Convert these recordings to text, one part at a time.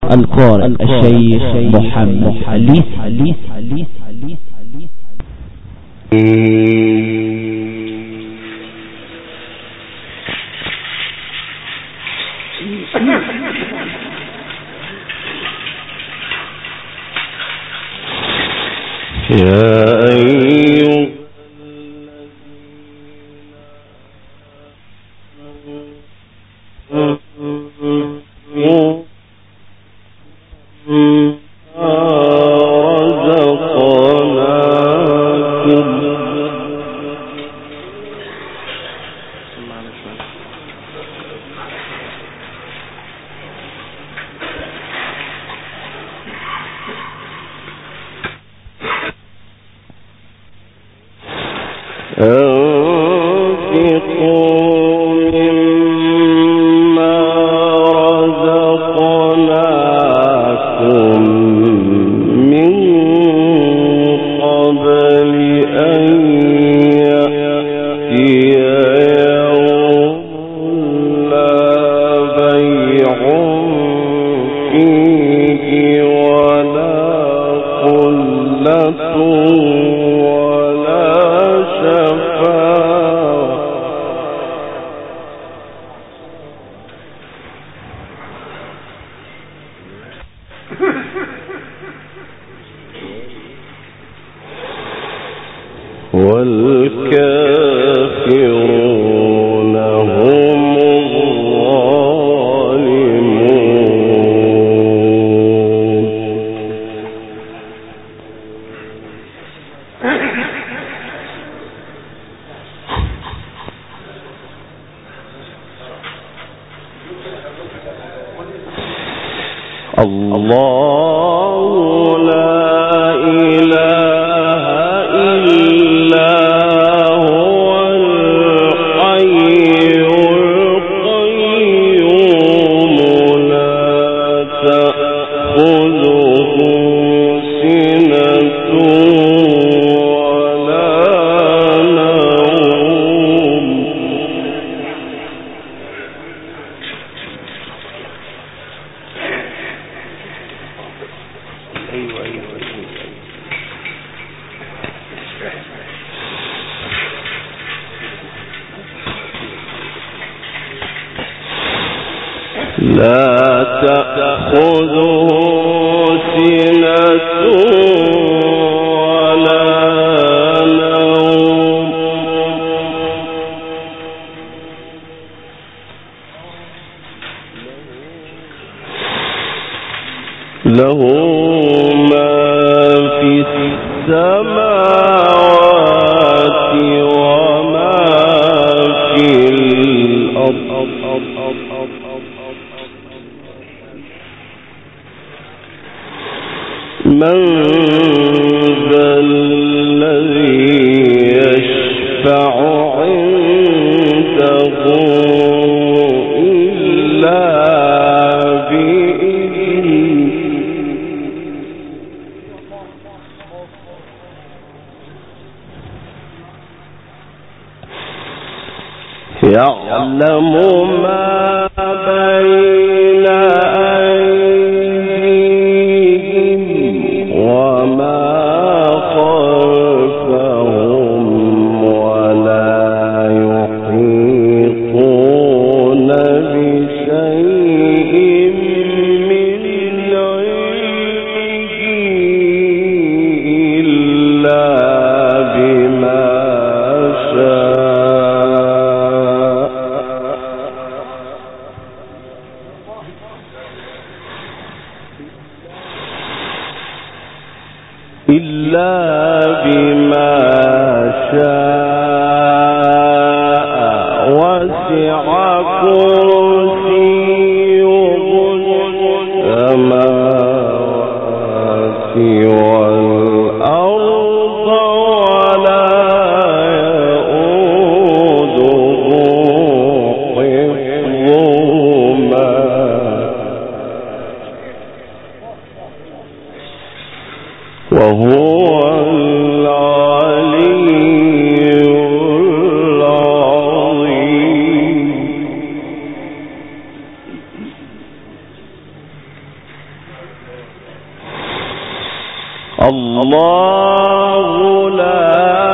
القارئ الشيخ محمد الليثي. والكافرون هم الله لا إله إلا هو الحي القيوم لا تأخذه سنة ولا نوم لا تأخذه سنة ولا نوم له ما في السماوات وما في الأرض من ذا الذي يشفع عنده إلا بإذنه يعلم ما بين أيديهم وما خلفهم ولا يحيطون بشيء من علمه إلا بما شاء وسع كرسيه السماوات والأرض ولا يؤوده حفظهما وهو العلي العظيم. الله لا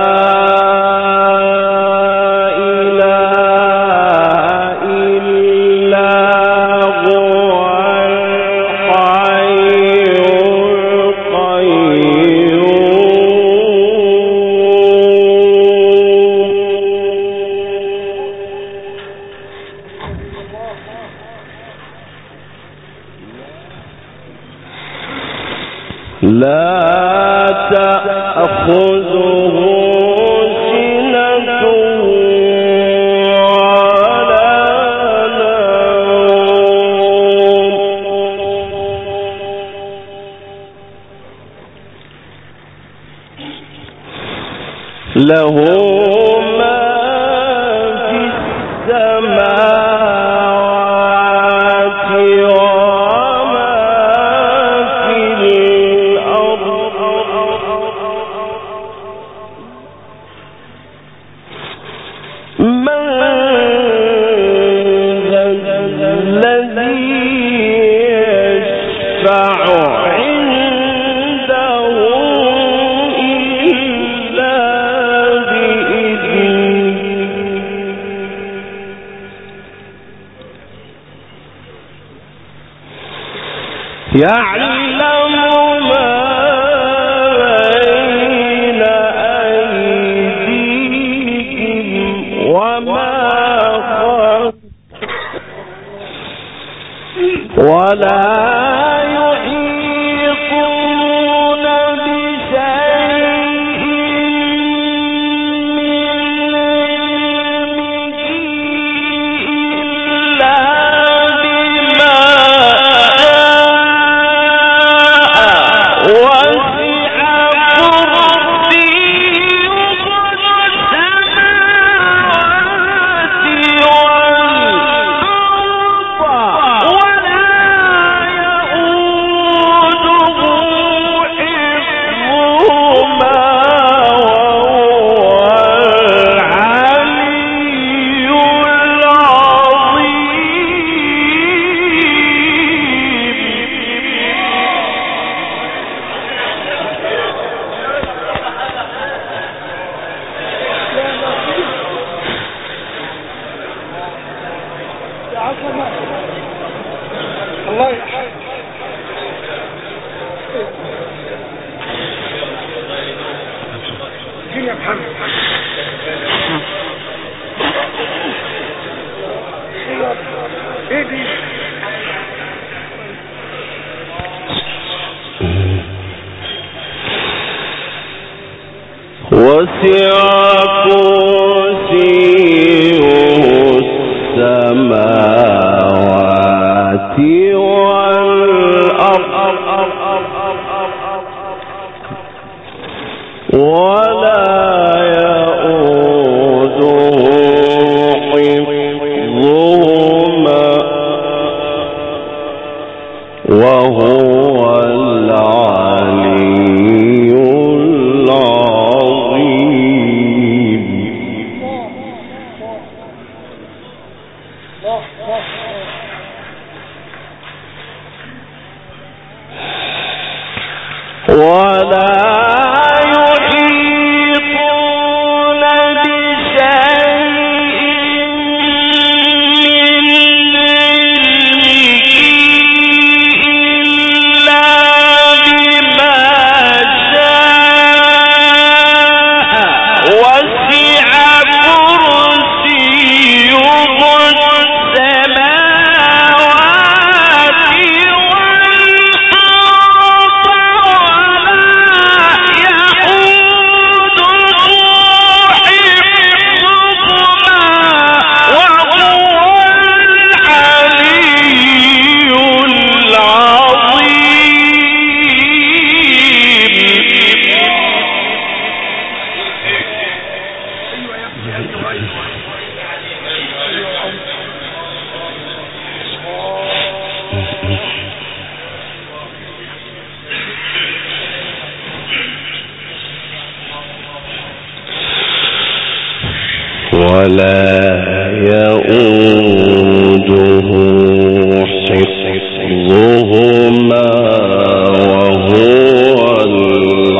تأخذه سنة ولا نوم له ما في السماوات وما في الأرض من ذا الذي يشفع عنده إلا بإذنه يعلم ما بين أيديهم وما خلفهم ولا يحيطون بشيء من علمه إلا بما وسع كرسيه السماوات والأرض ولا يؤوده حفظهما وهو العلي العظيم. ولا يؤوده حفظهما وهو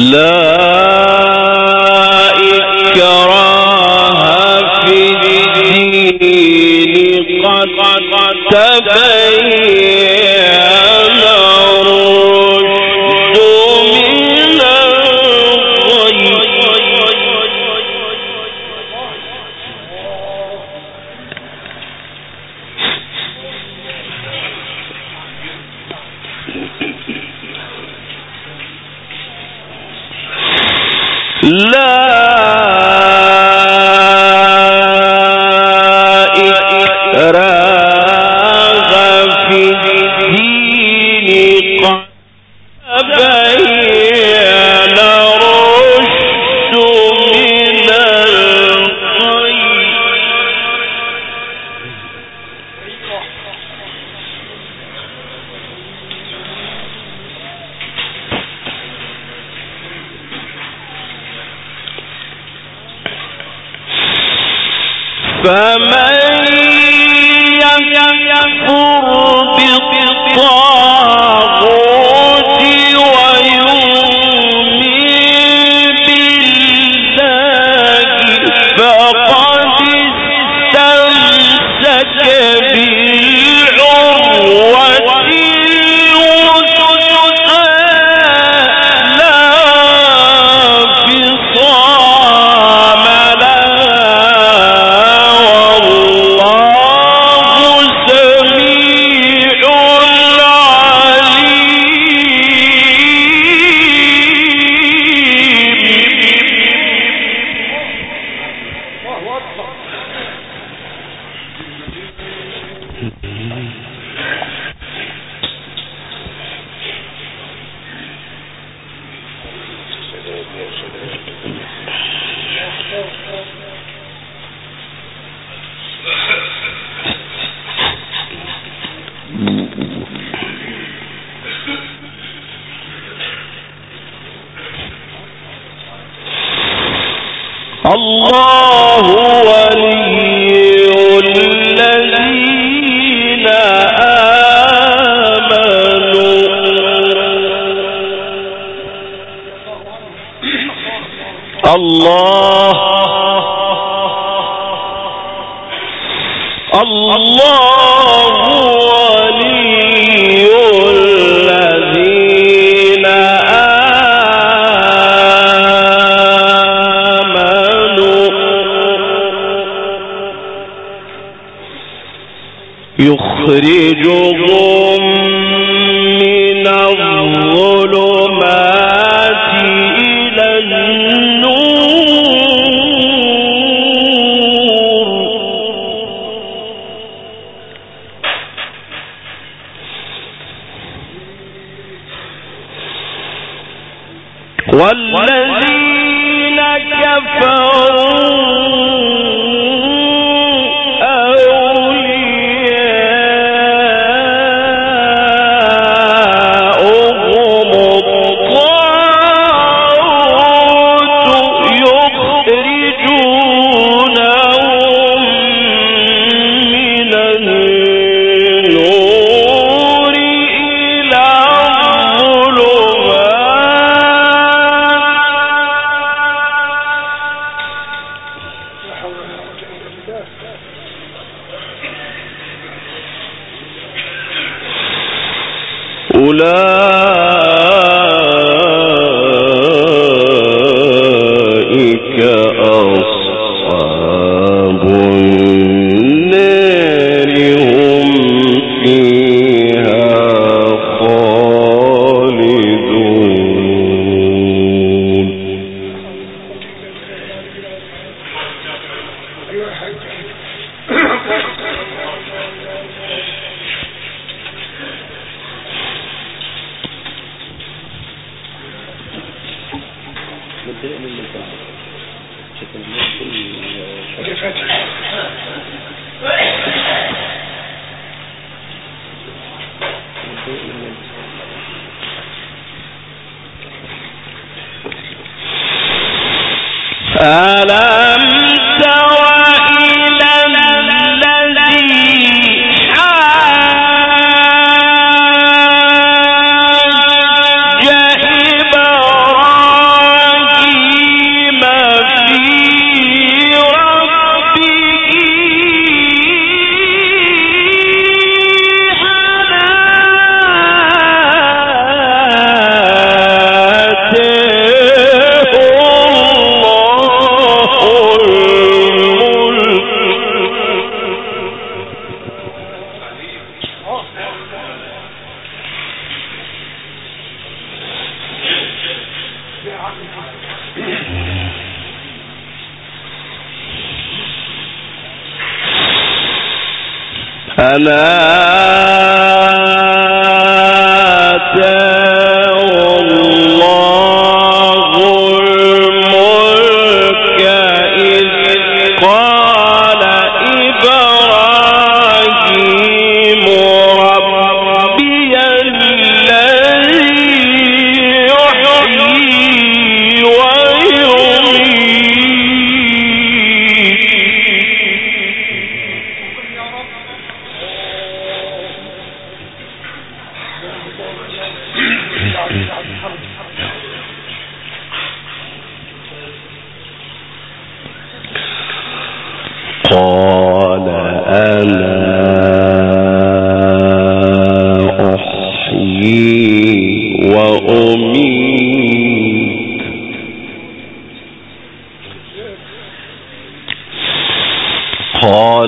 الله ولي الذين آمنوا الله ولي الذين آمنوا يخرجهم من الظلمات إلى النور والذين كفروا أولئك أصحاب النار هم فيها خالدون ألم تر إلى الذي حاج إبراهيم قال أنا أحيي وأميت قال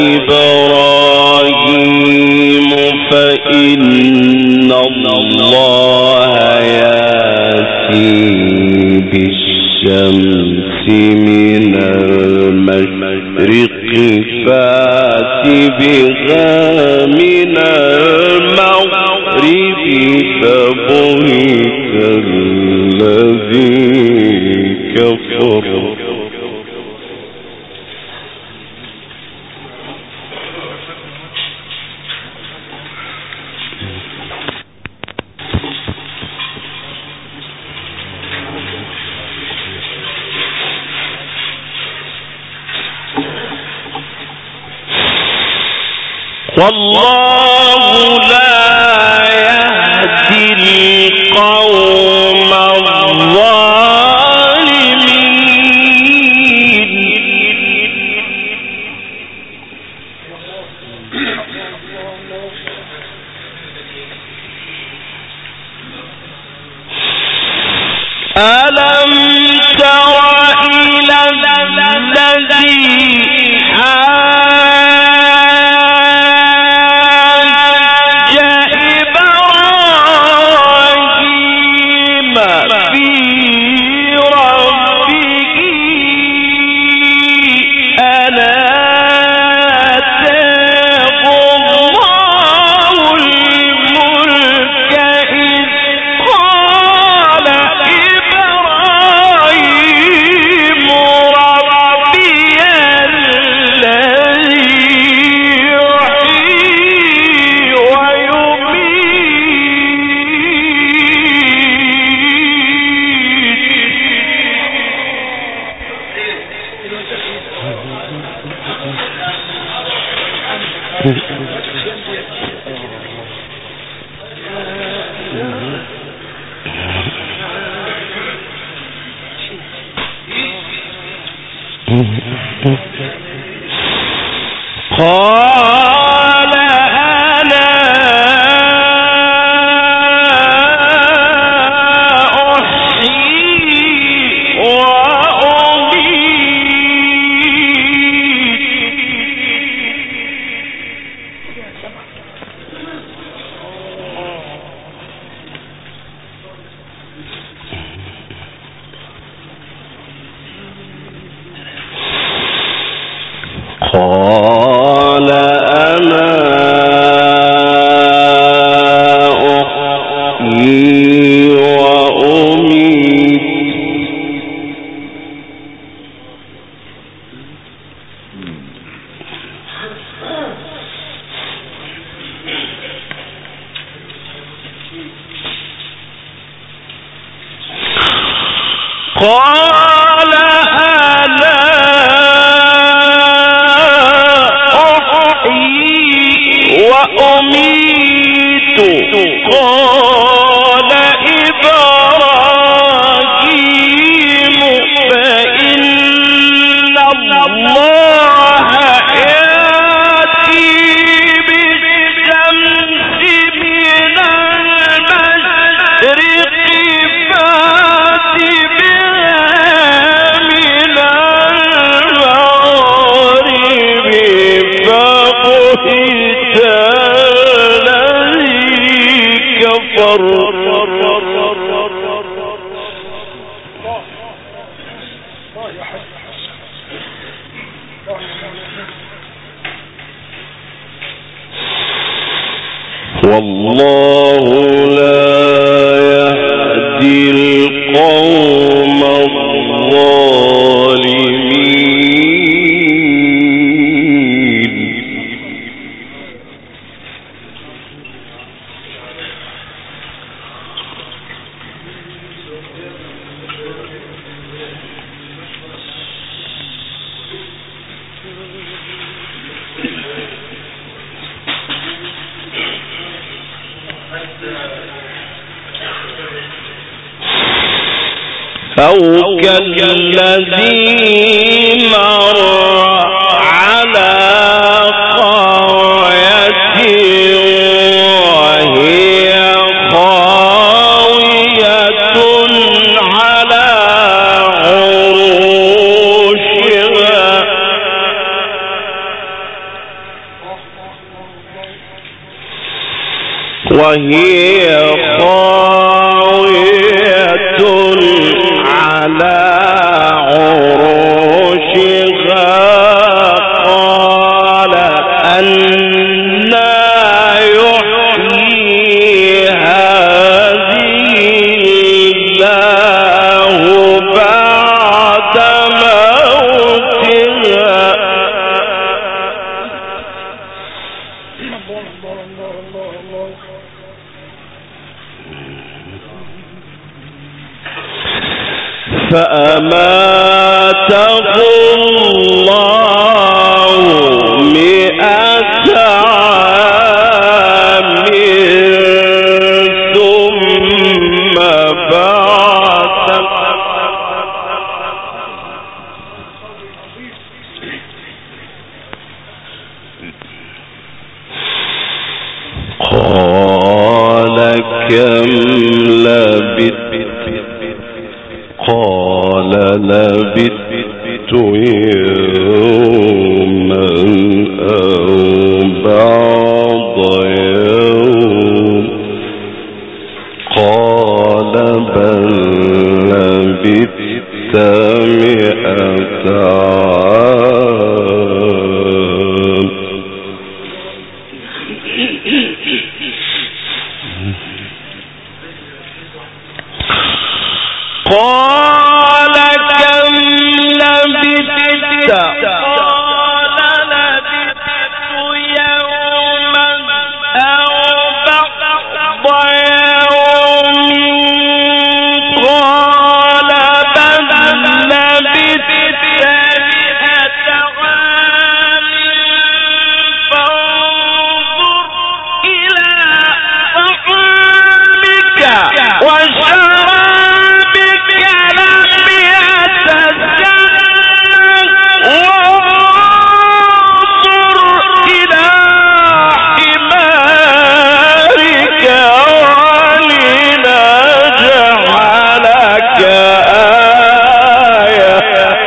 إبراهيم فإن الله يأتي بالشمس من المشرق فات بها من المغرب فبهت الذي كفر والله لا يهدي القوم الظالمين ألم تر إلى الذي قال أنا أحيي قال أنا أحيي وأميت قال أنا وأميت قال إبراهيم فإن الله يأتي بالشمس من المشرق فات بها من المغرب فبهت والله لا يهدي القوم الظالمين. أو كالذي مر على قرية وهي خاوية على عروشها على عروشها قال أنى يحيي هذه الله بعد موتها فأماته الله 100 عام ثم بعثه قال كم لبثت قال لبثت يوما أو بعض يوم قال بل لبثت 100 عام قال كم لبثت قال لبثت يوما أو بعض يوم قال بل لبثت 100 عام فانظر إلى طعامك وشرابك لم يتسنه وانظر إلى حمارك ولنجعلك آية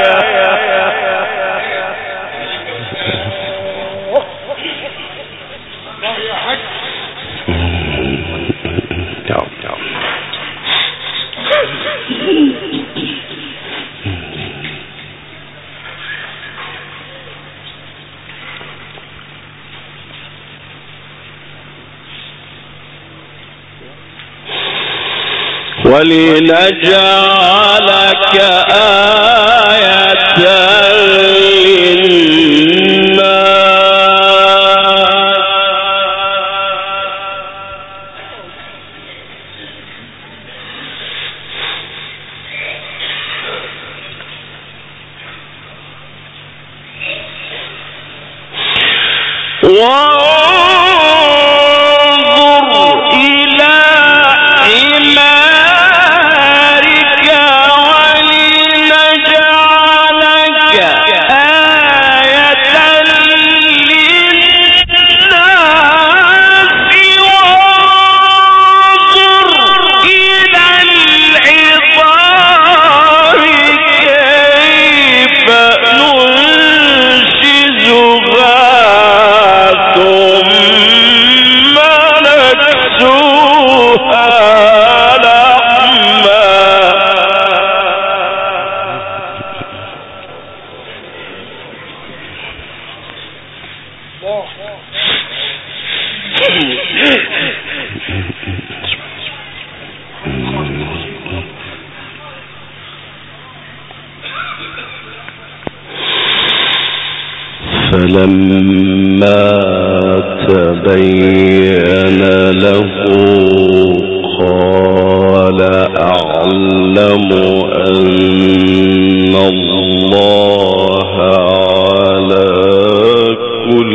ولنجعلك آية وانظر إلى حمارك ولنجعلك آية للناس وانظر إلى العظام كيف ننشزها ثم نكسوها لحما فلما تبين له قال أعلم أن الله على كل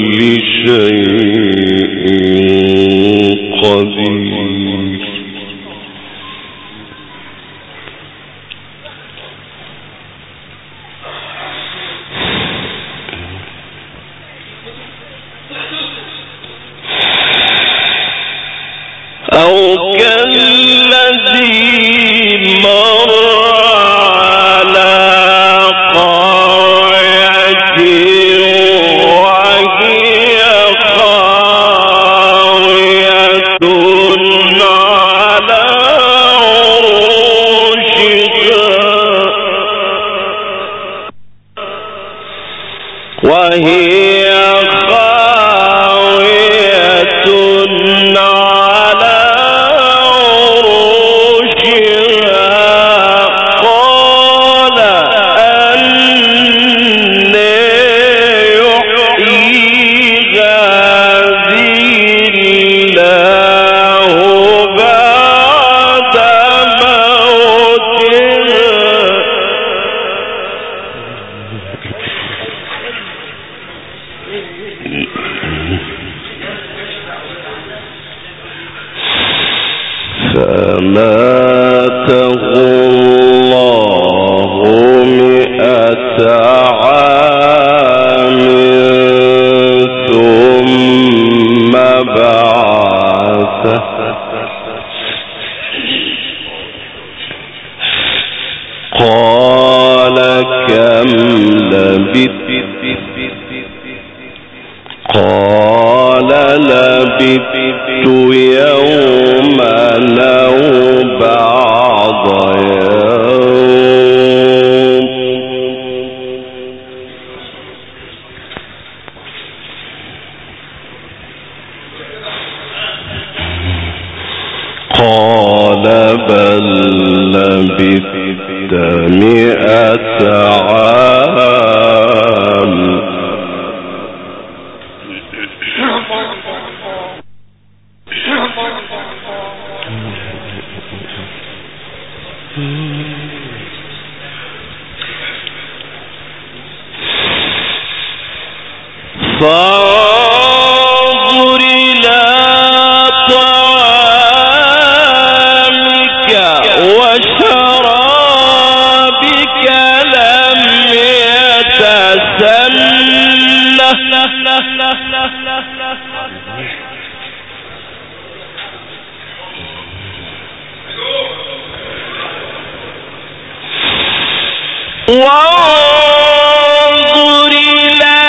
شيء قدير. أو كالذي مر على قرية وهي خاوية على عروشها قال أنى يحيي هذه الله بعد موتها فماته الله 100 عام ثم بعثه قال كم لبثت قال لبثت يوما أو بعض يوم قال بل لبثت 100 عام فانظر إلى طعامك وشرابك لم يتسنه وانظر إلى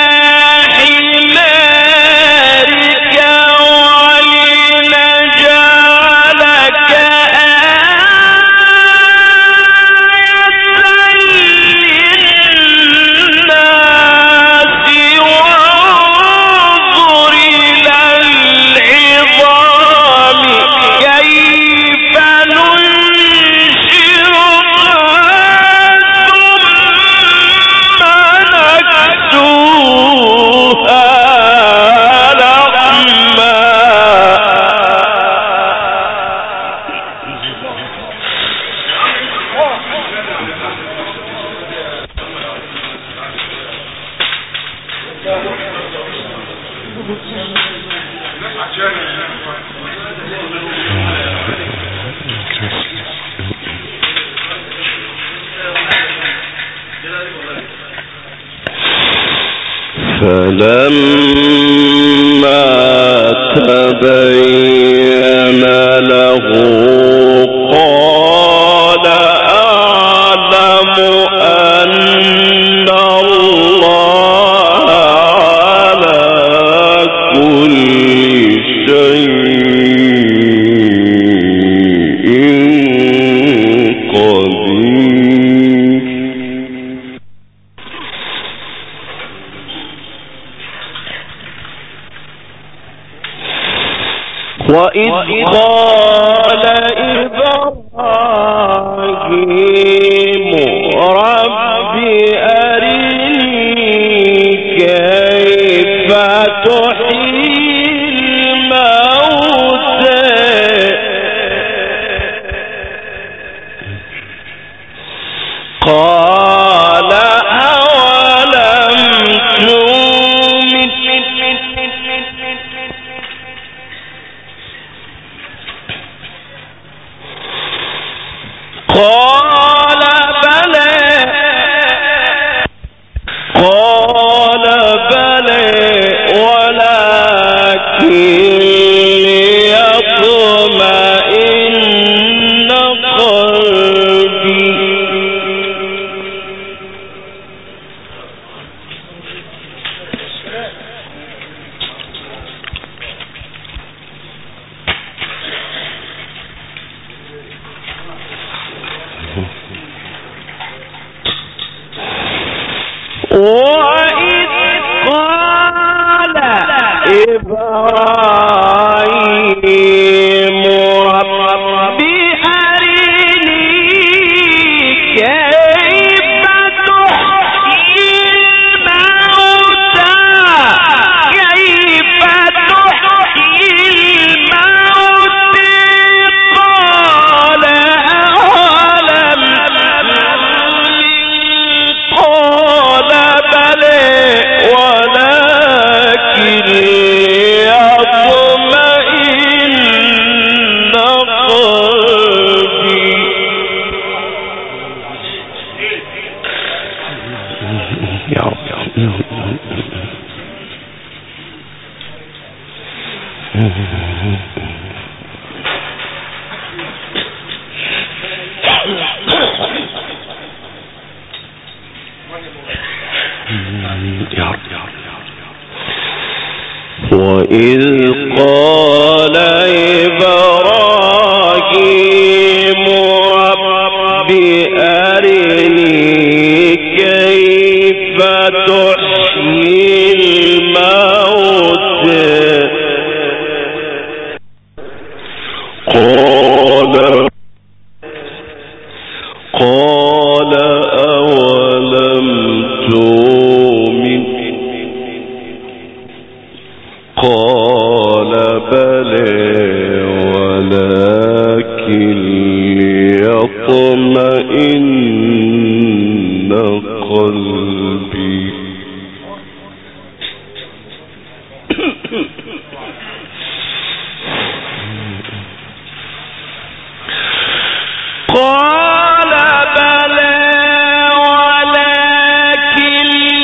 حمارك ولنجعلك آية للناس وانظر إلى العظام كيف فلما تبين له قال أعلم أن الله على كل شيء قدير. وإذ قال إبراهيم رب أرني كيف إبراهيم رب أرني كيف تحيي الموتى كيف تحيي الموتى قال أولم قال بلى ولكن ليطمئن قلبي يا رب وإذ قال إبراهيم رب أرني كيف تحيي الموتى قال أولم تؤمن قال بلى ولكن ليطمئن قلبي قال بلى ولكن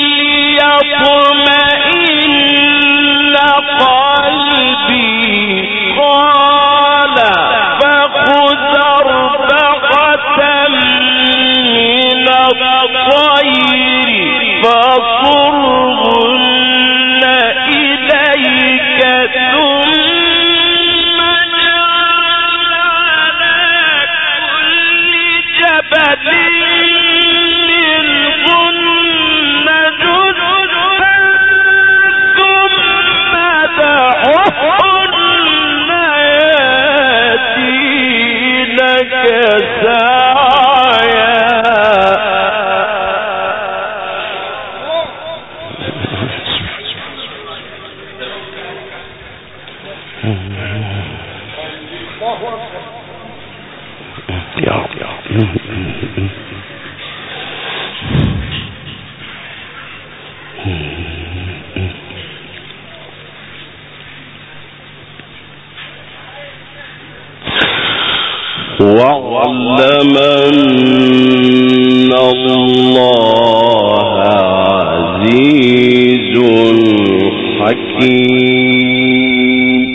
ليطمئن قلبي قال فخذ أربعة من الطير فصرهن إليك ثم اجعل على كل جبل منهن جزءا ثم دعهن يأتينك سعيا واعلم أن الله عزيز حكيم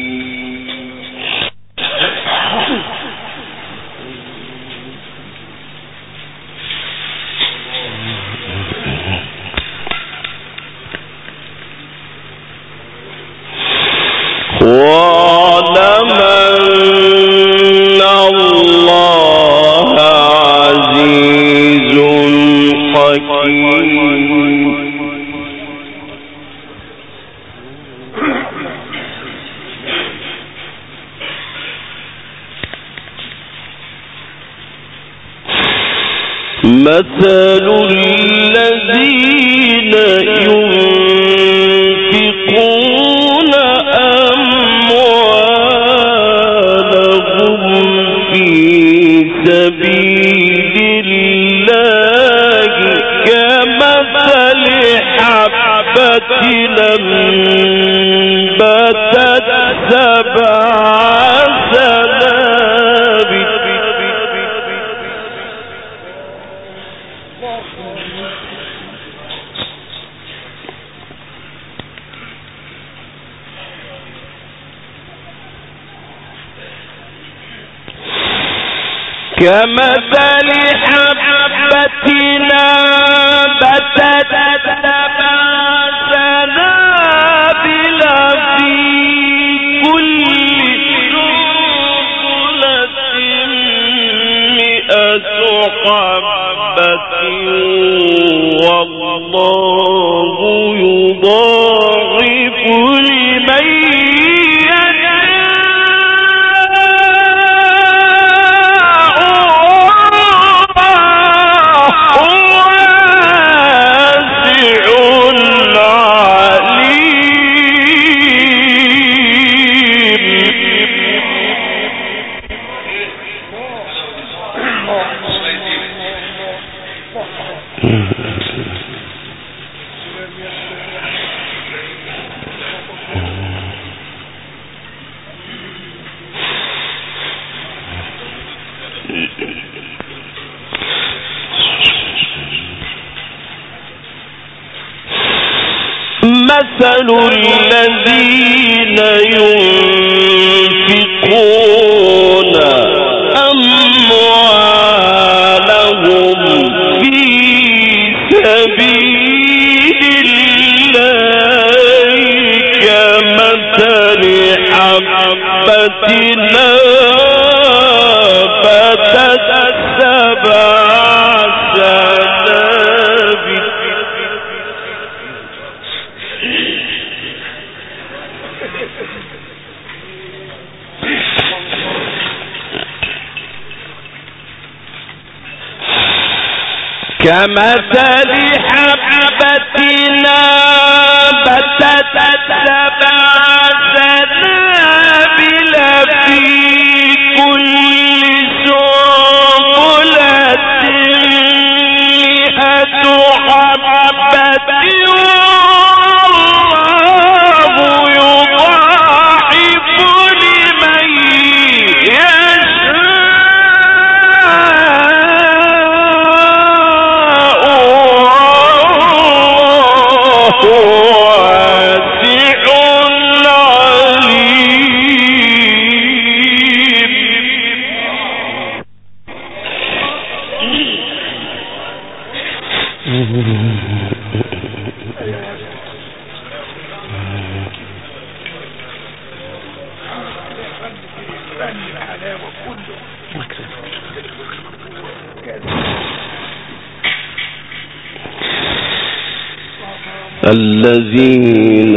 واعلم أن الله عزيز حكيم مثل الذين ينفقون أموالهم في سبيل الله كمثل حبة أنبتت سبع سنابل كمثل حبة أنبتت سبع سنابل في كل سنبلة 100 حبة والله يضاعف لمن مثل الذين ينفقون أموالهم في سبيل الله كمثل حبة نبتت سبع سنابل كمثل حبة نبتت سبع سنابل في كل سنبلة مئة حبة والله يضاعف لمن الذين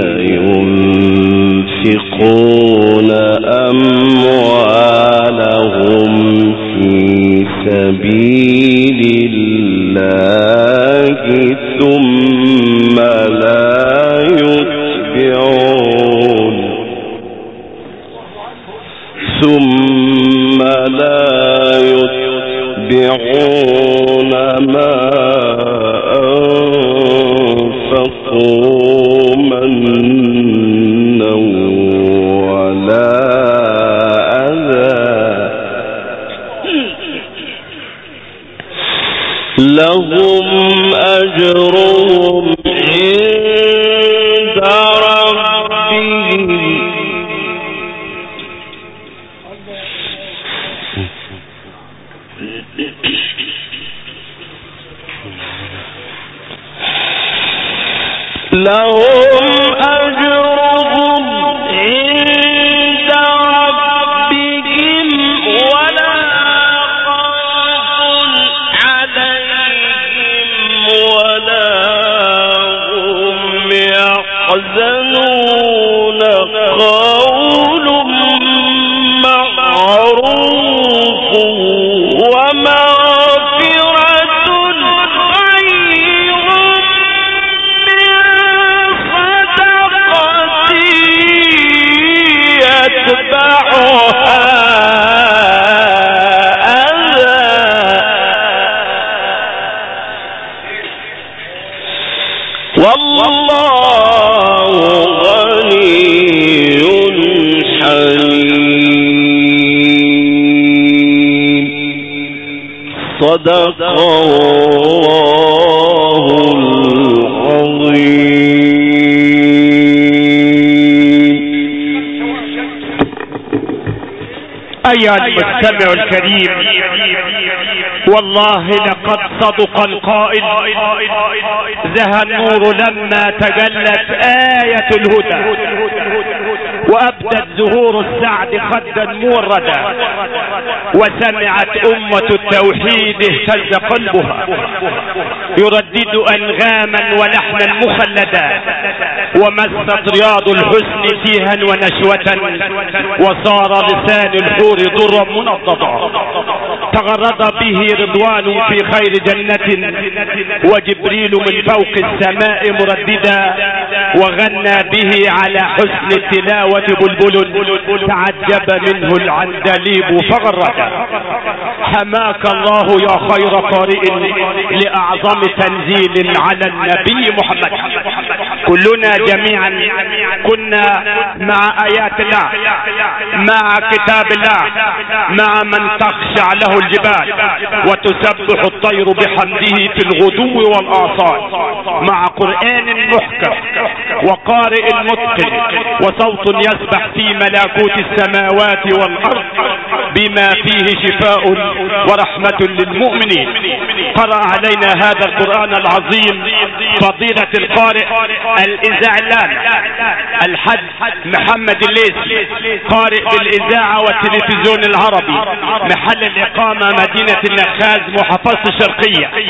ينفقون أموالهم في سبيل الله ثم لا يتبعون ما أنفقوا منا ولا أذى لهم أجرهم عند ربهم لهم أجرهم عند ربهم ولا خوف عليهم ولا هم يحزنون قول معروف ومغفرة خير يتبعها أذى والله غني حليم صدق الله العظيم. أيها المستمع الكريم، والله لقد صدق القائل: زهى النور لما تجلت آية الهدى وأبدت زهور السعد خدا موردا وسمعت أمة التوحيد اهتز قلبها يردد أنغاما ولحنا مخلدا ومست رياض الحسن فيها ونشوة وصار لسان الحور ضرا منضدا تغرد به رضوان في خير جنة وجبريل من فوق السماء مرددا وغنى به على حسن التلاوة بلبل تعجب منه العندليب فغردا حماك الله يا خير قارئ لأعظم تنزيل على النبي محمد. كلنا جميعا كنا مع آيات الله، مع كتاب الله، مع من تخشع له الجبال وتسبح الطير بحمده في الغدو والآصال. مع قرآن محكم وقارئ متقن وصوت يسبح في ملكوت السماوات والأرض بما فيه شفاء ورحمة للمؤمنين. قرأ علينا هذا القرآن العظيم فضيلة القارئ الإذاعلان الحاج محمد الليثي، قارئ بالإذاعة والتلفزيون العربي، محل الإقامة مدينة النخاز محافظة الشرقية.